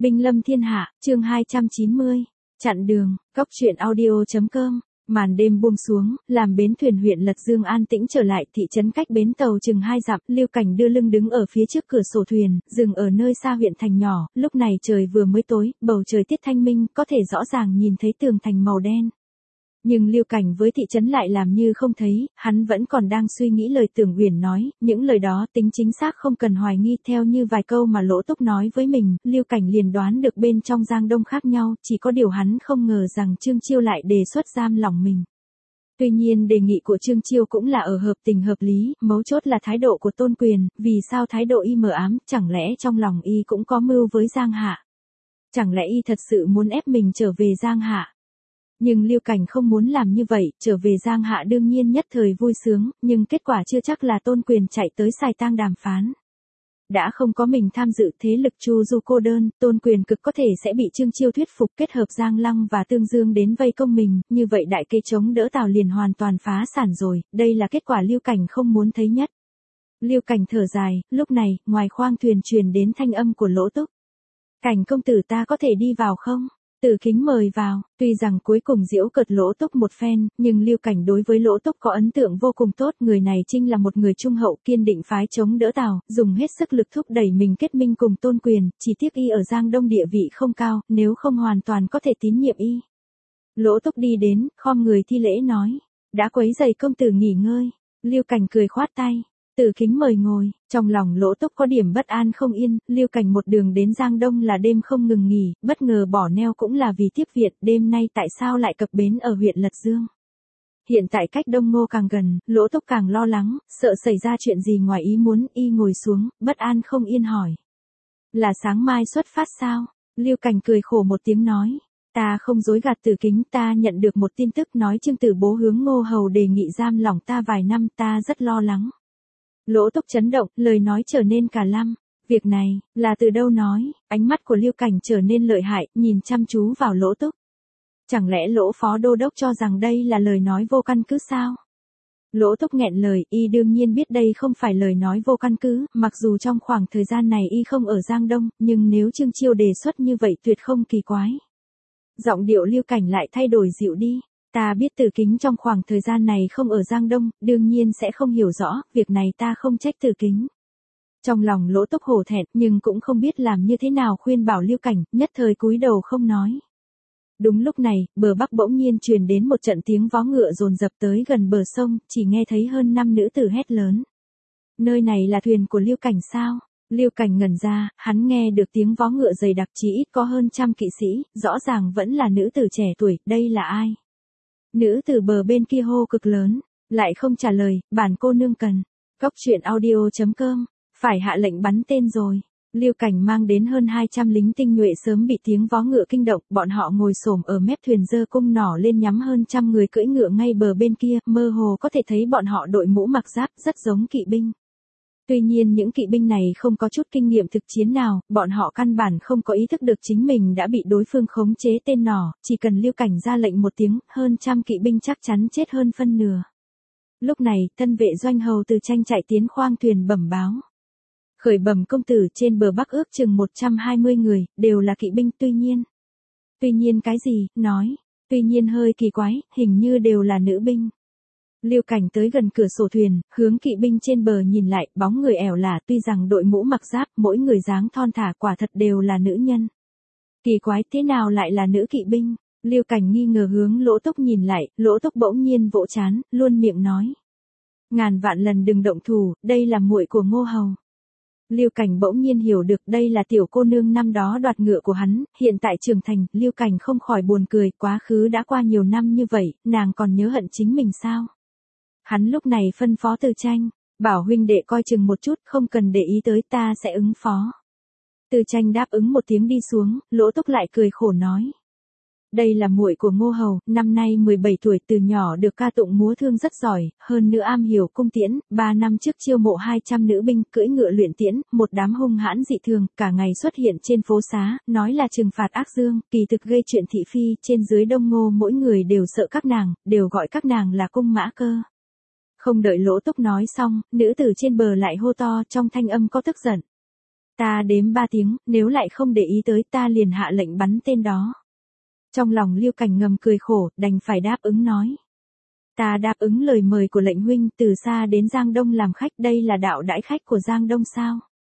Binh lâm thiên hạ, chương 290. Chặn đường, Cóc truyện audio.com. Màn đêm buông xuống, làm bến thuyền huyện Lật Dương an tĩnh trở lại, thị trấn cách bến tàu chừng 2 dặm, Lưu Cảnh đưa lưng đứng ở phía trước cửa sổ thuyền, dừng ở nơi xa huyện thành nhỏ, lúc này trời vừa mới tối, bầu trời tiết thanh minh, có thể rõ ràng nhìn thấy tường thành màu đen. Nhưng Lưu Cảnh với thị trấn lại làm như không thấy, hắn vẫn còn đang suy nghĩ lời Tưởng Uyển nói, những lời đó tính chính xác không cần hoài nghi, theo như vài câu mà Lỗ Túc nói với mình, Lưu Cảnh liền đoán được bên trong Giang Đông khác nhau, chỉ có điều hắn không ngờ rằng Trương Chiêu lại đề xuất giam lỏng mình. Tuy nhiên đề nghị của Trương Chiêu cũng là ở hợp tình hợp lý, mấu chốt là thái độ của Tôn Quyền, vì sao thái độ y mờ ám, chẳng lẽ trong lòng y cũng có mưu với Giang Hạ? Chẳng lẽ y thật sự muốn ép mình trở về Giang Hạ? Nhưng Lưu Cảnh không muốn làm như vậy, trở về Giang Hạ đương nhiên nhất thời vui sướng, nhưng kết quả chưa chắc là Tôn Quyền chạy tới Sài Tang đàm phán. Đã không có mình tham dự, thế lực Chu Du cô đơn, Tôn Quyền cực có thể sẽ bị Trương Chiêu thuyết phục, kết hợp Giang Lăng và Tương Dương đến vây công mình, như vậy đại kế chống đỡ Tào liền hoàn toàn phá sản rồi, đây là kết quả Lưu Cảnh không muốn thấy nhất. Lưu Cảnh thở dài, lúc này, ngoài khoang thuyền truyền đến thanh âm của Lỗ Túc. Cảnh công tử, ta có thể đi vào không? Tử Kính mời vào, tuy rằng cuối cùng giễu cợt Lỗ Túc một phen, nhưng Lưu Cảnh đối với Lỗ Túc có ấn tượng vô cùng tốt, người này chính là một người trung hậu, kiên định phái chống đỡ Tào, dùng hết sức lực thúc đẩy mình kết minh cùng Tôn Quyền, chỉ tiếc y ở Giang Đông địa vị không cao, nếu không hoàn toàn có thể tín nhiệm y. Lỗ Túc đi đến, khom người thi lễ nói, đã quấy rầy công tử nghỉ ngơi. Lưu Cảnh cười khoát tay. Tử Kính mời ngồi, trong lòng Lỗ Túc có điểm bất an không yên, Lưu Cảnh một đường đến Giang Đông là đêm không ngừng nghỉ, bất ngờ bỏ neo cũng là vì tiếp viện, đêm nay tại sao lại cập bến ở huyện Lật Dương. Hiện tại cách Đông Ngô càng gần, Lỗ Túc càng lo lắng, sợ xảy ra chuyện gì ngoài ý muốn, y ngồi xuống, bất an không yên hỏi. Là sáng mai xuất phát sao? Lưu Cảnh cười khổ một tiếng nói. Ta không dối gạt Tử Kính, ta nhận được một tin tức nói Trương Tử Bố hướng Ngô Hầu đề nghị giam lỏng ta vài năm, ta rất lo lắng. Lỗ Túc chấn động, lời nói trở nên cả lăm. Việc này, là từ đâu nói? Ánh mắt của Lưu Cảnh trở nên lợi hại, nhìn chăm chú vào Lỗ Túc. Chẳng lẽ Lỗ Phó Đô Đốc cho rằng đây là lời nói vô căn cứ sao? Lỗ Túc nghẹn lời, y đương nhiên biết đây không phải lời nói vô căn cứ, mặc dù trong khoảng thời gian này y không ở Giang Đông, nhưng nếu Trương Chiêu đề xuất như vậy tuyệt không kỳ quái. Giọng điệu Lưu Cảnh lại thay đổi dịu đi. Ta biết Tử Kính trong khoảng thời gian này không ở Giang Đông, đương nhiên sẽ không hiểu rõ, việc này ta không trách Tử Kính. Trong lòng Lỗ Túc hổ thẹn, nhưng cũng không biết làm như thế nào khuyên bảo Lưu Cảnh, nhất thời cúi đầu không nói. Đúng lúc này, bờ bắc bỗng nhiên truyền đến một trận tiếng vó ngựa dồn dập tới gần bờ sông, chỉ nghe thấy hơn 5 nữ tử hét lớn. Nơi này là thuyền của Lưu Cảnh sao? Lưu Cảnh ngẩn ra, hắn nghe được tiếng vó ngựa dày đặc chỉ ít có hơn 100 kỵ sĩ, rõ ràng vẫn là nữ tử trẻ tuổi, đây là ai? Nữ từ bờ bên kia hô cực lớn, lại không trả lời, bản cô nương cần. Cóc truyện audio.com, phải hạ lệnh bắn tên rồi. Lưu Cảnh mang đến hơn 200 lính tinh nhuệ sớm bị tiếng vó ngựa kinh động, bọn họ ngồi xổm ở mép thuyền giơ cung nỏ lên nhắm hơn 100 người cưỡi ngựa ngay bờ bên kia, mơ hồ có thể thấy bọn họ đội mũ mặc giáp, rất giống kỵ binh. Tuy nhiên những kỵ binh này không có chút kinh nghiệm thực chiến nào, bọn họ căn bản không có ý thức được chính mình đã bị đối phương khống chế tên nỏ, chỉ cần Lưu Cảnh ra lệnh một tiếng, hơn 100 kỵ binh chắc chắn chết hơn phân nửa. Lúc này, thân vệ Doanh Hầu Từ Tranh chạy tiến khoang thuyền bẩm báo. Khởi bẩm công tử, trên bờ bắc ước chừng 120 người, đều là kỵ binh, tuy nhiên cái gì, nói, tuy nhiên hơi kỳ quái, hình như đều là nữ binh. Lưu Cảnh tới gần cửa sổ thuyền, hướng kỵ binh trên bờ nhìn lại, bóng người ẻo lả, tuy rằng đội mũ mặc giáp, mỗi người dáng thon thả, quả thật đều là nữ nhân. Kỳ quái, thế nào lại là nữ kỵ binh? Lưu Cảnh nghi ngờ hướng Lỗ Túc nhìn lại, Lỗ Túc bỗng nhiên vỗ trán, luôn miệng nói. Ngàn vạn lần đừng động thủ, đây là muội của Ngô Hầu. Lưu Cảnh bỗng nhiên hiểu được đây là tiểu cô nương năm đó đoạt ngựa của hắn, hiện tại trưởng thành, Lưu Cảnh không khỏi buồn cười, quá khứ đã qua nhiều năm như vậy, nàng còn nhớ hận chính mình sao? Hắn lúc này phân phó Từ Tranh, bảo huynh đệ coi chừng một chút, không cần để ý tới, ta sẽ ứng phó. Từ Tranh đáp ứng một tiếng đi xuống, Lỗ Túc lại cười khổ nói. Đây là muội của Ngô Hầu, năm nay 17 tuổi, từ nhỏ được ca tụng múa thương rất giỏi, hơn nữa am hiểu cung tiễn, 3 năm trước chiêu mộ 200 nữ binh, cưỡi ngựa luyện tiễn, một đám hung hãn dị thường, cả ngày xuất hiện trên phố xá, nói là trừng phạt ác dương, kỳ thực gây chuyện thị phi, trên dưới Đông Ngô mỗi người đều sợ các nàng, đều gọi các nàng là cung mã cơ. Không đợi Lỗ Túc nói xong, nữ tử trên bờ lại hô to, trong thanh âm có tức giận. Ta đếm 3 tiếng, nếu lại không để ý tới ta liền hạ lệnh bắn tên đó. Trong lòng Lưu Cảnh ngầm cười khổ, đành phải đáp ứng nói. Ta đáp ứng lời mời của lệnh huynh, từ xa đến Giang Đông làm khách, đây là đạo đãi khách của Giang Đông sao?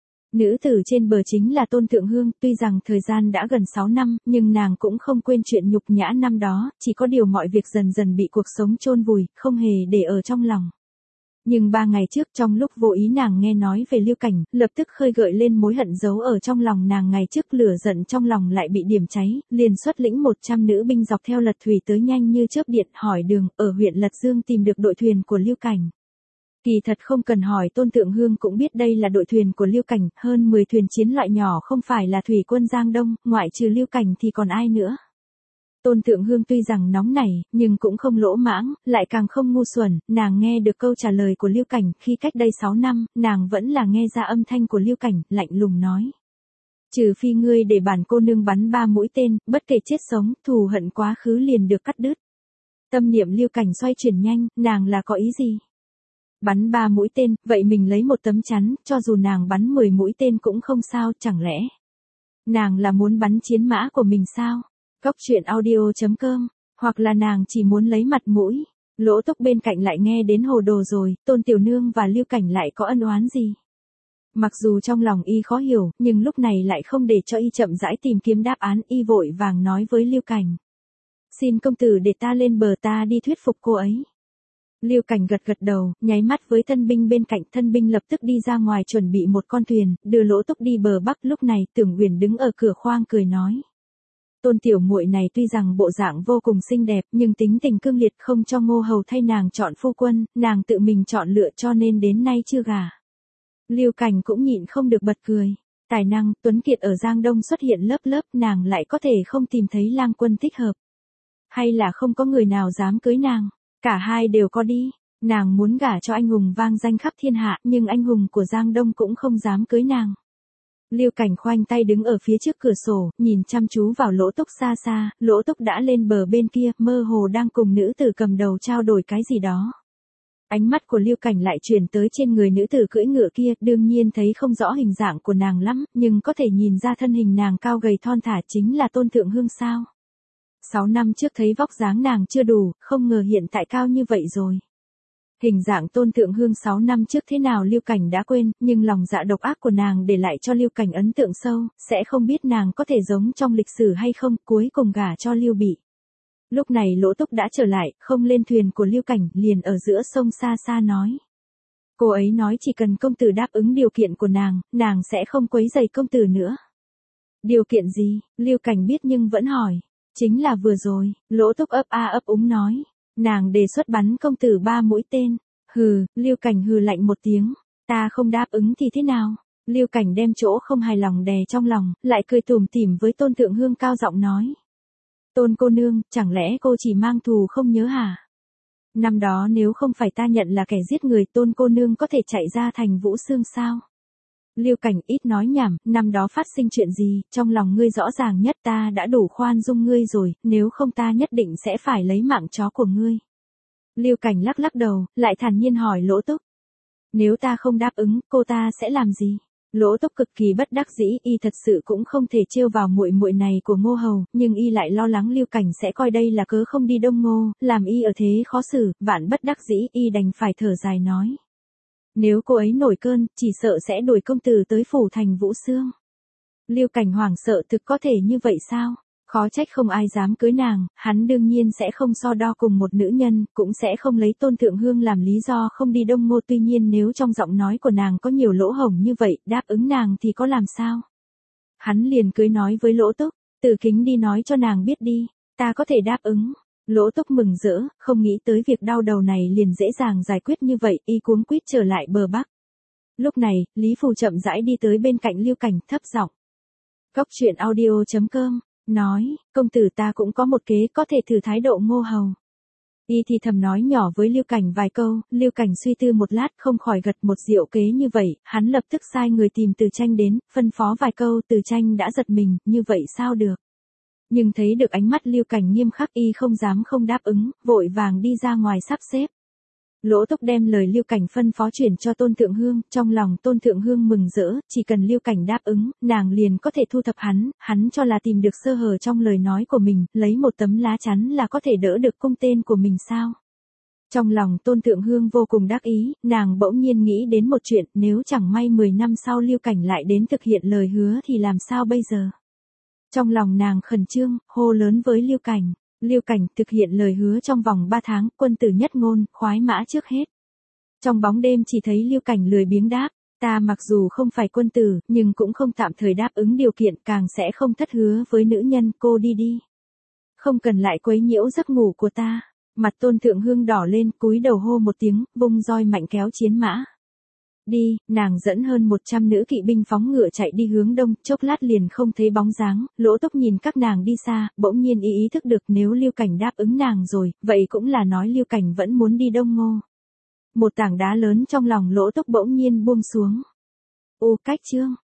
Nữ tử trên bờ chính là Tôn Thượng Hương, tuy rằng thời gian đã gần 6 năm, nhưng nàng cũng không quên chuyện nhục nhã năm đó, chỉ có điều mọi việc dần dần bị cuộc sống chôn vùi, không hề để ở trong lòng. Nhưng 3 ngày trước trong lúc vô ý nàng nghe nói về Lưu Cảnh, lập tức khơi gợi lên mối hận giấu ở trong lòng nàng ngày trước, lửa giận trong lòng lại bị điểm cháy, liền xuất lĩnh 100 nữ binh dọc theo lật thủy tới nhanh như chớp điện hỏi đường, ở huyện Lật Dương tìm được đội thuyền của Lưu Cảnh. Kỳ thật không cần hỏi Tôn Thượng Hương cũng biết đây là đội thuyền của Lưu Cảnh, hơn 10 thuyền chiến loại nhỏ không phải là thủy quân Giang Đông, ngoại trừ Lưu Cảnh thì còn ai nữa. Tôn Thượng Hương tuy rằng nóng nảy, nhưng cũng không lỗ mãng, lại càng không ngu xuẩn, nàng nghe được câu trả lời của Lưu Cảnh, khi cách đây 6 năm, nàng vẫn là nghe ra âm thanh của Lưu Cảnh, lạnh lùng nói. Trừ phi ngươi để bản cô nương bắn 3 mũi tên, bất kể chết sống, thù hận quá khứ liền được cắt đứt. Tâm niệm Lưu Cảnh xoay chuyển nhanh, nàng là có ý gì? Bắn 3 mũi tên, vậy mình lấy một tấm chắn, cho dù nàng bắn 10 mũi tên cũng không sao, chẳng lẽ nàng là muốn bắn chiến mã của mình sao? Cóc truyện audio.com, hoặc là nàng chỉ muốn lấy mặt mũi. Lỗ Túc bên cạnh lại nghe đến hồ đồ rồi, Tôn Tiểu Nương và Lưu Cảnh lại có ân oán gì? Mặc dù trong lòng y khó hiểu, nhưng lúc này lại không để cho y chậm rãi tìm kiếm đáp án, y vội vàng nói với Lưu Cảnh. Xin công tử để ta lên bờ, ta đi thuyết phục cô ấy. Lưu Cảnh gật gật đầu, nháy mắt với thân binh bên cạnh, thân binh lập tức đi ra ngoài chuẩn bị một con thuyền, đưa Lỗ Túc đi bờ bắc. Lúc này Tưởng Uyển đứng ở cửa khoang cười nói. Tôn tiểu muội này tuy rằng bộ dạng vô cùng xinh đẹp, nhưng tính tình cương liệt, không cho Ngô Hầu thay nàng chọn phu quân, nàng tự mình chọn lựa cho nên đến nay chưa gả. Lưu Cảnh cũng nhịn không được bật cười. Tài năng, tuấn kiệt ở Giang Đông xuất hiện lớp lớp, nàng lại có thể không tìm thấy lang quân thích hợp. Hay là không có người nào dám cưới nàng? Cả hai đều có đi. Nàng muốn gả cho anh hùng vang danh khắp thiên hạ, nhưng anh hùng của Giang Đông cũng không dám cưới nàng. Lưu Cảnh khoanh tay đứng ở phía trước cửa sổ, nhìn chăm chú vào Lỗ Túc xa xa. Lỗ Túc đã lên bờ bên kia, mơ hồ đang cùng nữ tử cầm đầu trao đổi cái gì đó. Ánh mắt của Lưu Cảnh lại chuyển tới trên người nữ tử cưỡi ngựa kia, đương nhiên thấy không rõ hình dạng của nàng lắm, nhưng có thể nhìn ra thân hình nàng cao gầy thon thả, chính là Tôn Thượng Hương sao. 6 năm trước thấy vóc dáng nàng chưa đủ, không ngờ hiện tại cao như vậy rồi. Hình dạng Tôn Thượng Hương 6 năm trước thế nào Lưu Cảnh đã quên, nhưng lòng dạ độc ác của nàng để lại cho Lưu Cảnh ấn tượng sâu, sẽ không biết nàng có thể giống trong lịch sử hay không, cuối cùng gả cho Lưu Bị. Lúc này Lỗ Túc đã trở lại, không lên thuyền của Lưu Cảnh, liền ở giữa sông xa xa nói. Cô ấy nói chỉ cần công tử đáp ứng điều kiện của nàng sẽ không quấy rầy công tử nữa. Điều kiện gì? Lưu Cảnh biết nhưng vẫn hỏi. Chính là vừa rồi, Lỗ Túc ấp a ấp úng nói. Nàng đề xuất bắn công tử 3 mũi tên. Hừ, Lưu Cảnh hừ lạnh một tiếng. Ta không đáp ứng thì thế nào? Lưu Cảnh đem chỗ không hài lòng đè trong lòng, lại cười tủm tỉm với Tôn Thượng Hương cao giọng nói. Tôn cô nương, chẳng lẽ cô chỉ mang thù không nhớ hả? Năm đó nếu không phải ta nhận là kẻ giết người, Tôn cô nương có thể chạy ra thành Vũ Xương sao? Lưu Cảnh ít nói nhảm, năm đó phát sinh chuyện gì, trong lòng ngươi rõ ràng nhất, ta đã đủ khoan dung ngươi rồi, nếu không ta nhất định sẽ phải lấy mạng chó của ngươi. Lưu Cảnh lắc lắc đầu, lại thản nhiên hỏi Lỗ Túc. Nếu ta không đáp ứng, cô ta sẽ làm gì? Lỗ Túc cực kỳ bất đắc dĩ, y thật sự cũng không thể trêu vào muội muội này của Ngô Hầu, nhưng y lại lo lắng Lưu Cảnh sẽ coi đây là cớ không đi Đông Ngô, làm y ở thế khó xử, vạn bất đắc dĩ, y đành phải thở dài nói. Nếu cô ấy nổi cơn, chỉ sợ sẽ đuổi công tử tới phủ thành Vũ Xương. Lưu Cảnh hoảng sợ, thực có thể như vậy sao? Khó trách không ai dám cưới nàng, hắn đương nhiên sẽ không so đo cùng một nữ nhân, cũng sẽ không lấy Tôn Thượng Hương làm lý do không đi Đông Ngô. Tuy nhiên nếu trong giọng nói của nàng có nhiều lỗ hổng như vậy, đáp ứng nàng thì có làm sao? Hắn liền cưới nói với Lỗ Túc, Từ Kính đi nói cho nàng biết đi, ta có thể đáp ứng. Lỗ Túc mừng rỡ, không nghĩ tới việc đau đầu này liền dễ dàng giải quyết như vậy, y cuống quýt trở lại bờ bắc. Lúc này, Lý Phù chậm rãi đi tới bên cạnh Lưu Cảnh, thấp giọng. Cóc truyện audio.com, nói, công tử ta cũng có một kế có thể thử thái độ Ngô Hầu. Y thì thầm nói nhỏ với Lưu Cảnh vài câu, Lưu Cảnh suy tư một lát không khỏi gật một diệu kế như vậy, hắn lập tức sai người tìm Từ Tranh đến, phân phó vài câu. Từ Tranh đã giật mình, như vậy sao được? Nhưng thấy được ánh mắt Lưu Cảnh nghiêm khắc, y không dám không đáp ứng, vội vàng đi ra ngoài sắp xếp. Lỗ Túc đem lời Lưu Cảnh phân phó chuyển cho Tôn Thượng Hương, trong lòng Tôn Thượng Hương mừng rỡ, chỉ cần Lưu Cảnh đáp ứng, nàng liền có thể thu thập hắn cho là tìm được sơ hở trong lời nói của mình, lấy một tấm lá chắn là có thể đỡ được cung tên của mình sao. Trong lòng Tôn Thượng Hương vô cùng đắc ý, nàng bỗng nhiên nghĩ đến một chuyện, nếu chẳng may 10 năm sau Lưu Cảnh lại đến thực hiện lời hứa thì làm sao bây giờ. Trong lòng nàng khẩn trương, hô lớn với Lưu Cảnh. Lưu Cảnh thực hiện lời hứa trong vòng 3 tháng, quân tử nhất ngôn, khoái mã trước hết. Trong bóng đêm chỉ thấy Lưu Cảnh lười biếng đáp, ta mặc dù không phải quân tử, nhưng cũng không tạm thời đáp ứng điều kiện, càng sẽ không thất hứa với nữ nhân, cô đi đi. Không cần lại quấy nhiễu giấc ngủ của ta. Mặt Tôn Thượng Hương đỏ lên, cúi đầu hô một tiếng, vung roi mạnh kéo chiến mã. Đi, nàng dẫn hơn 100 nữ kỵ binh phóng ngựa chạy đi hướng đông, chốc lát liền không thấy bóng dáng, Lỗ Túc nhìn các nàng đi xa, bỗng nhiên ý thức được nếu Lưu Cảnh đáp ứng nàng rồi, vậy cũng là nói Lưu Cảnh vẫn muốn đi Đông Ngô. Một tảng đá lớn trong lòng Lỗ Túc bỗng nhiên buông xuống. Cách chương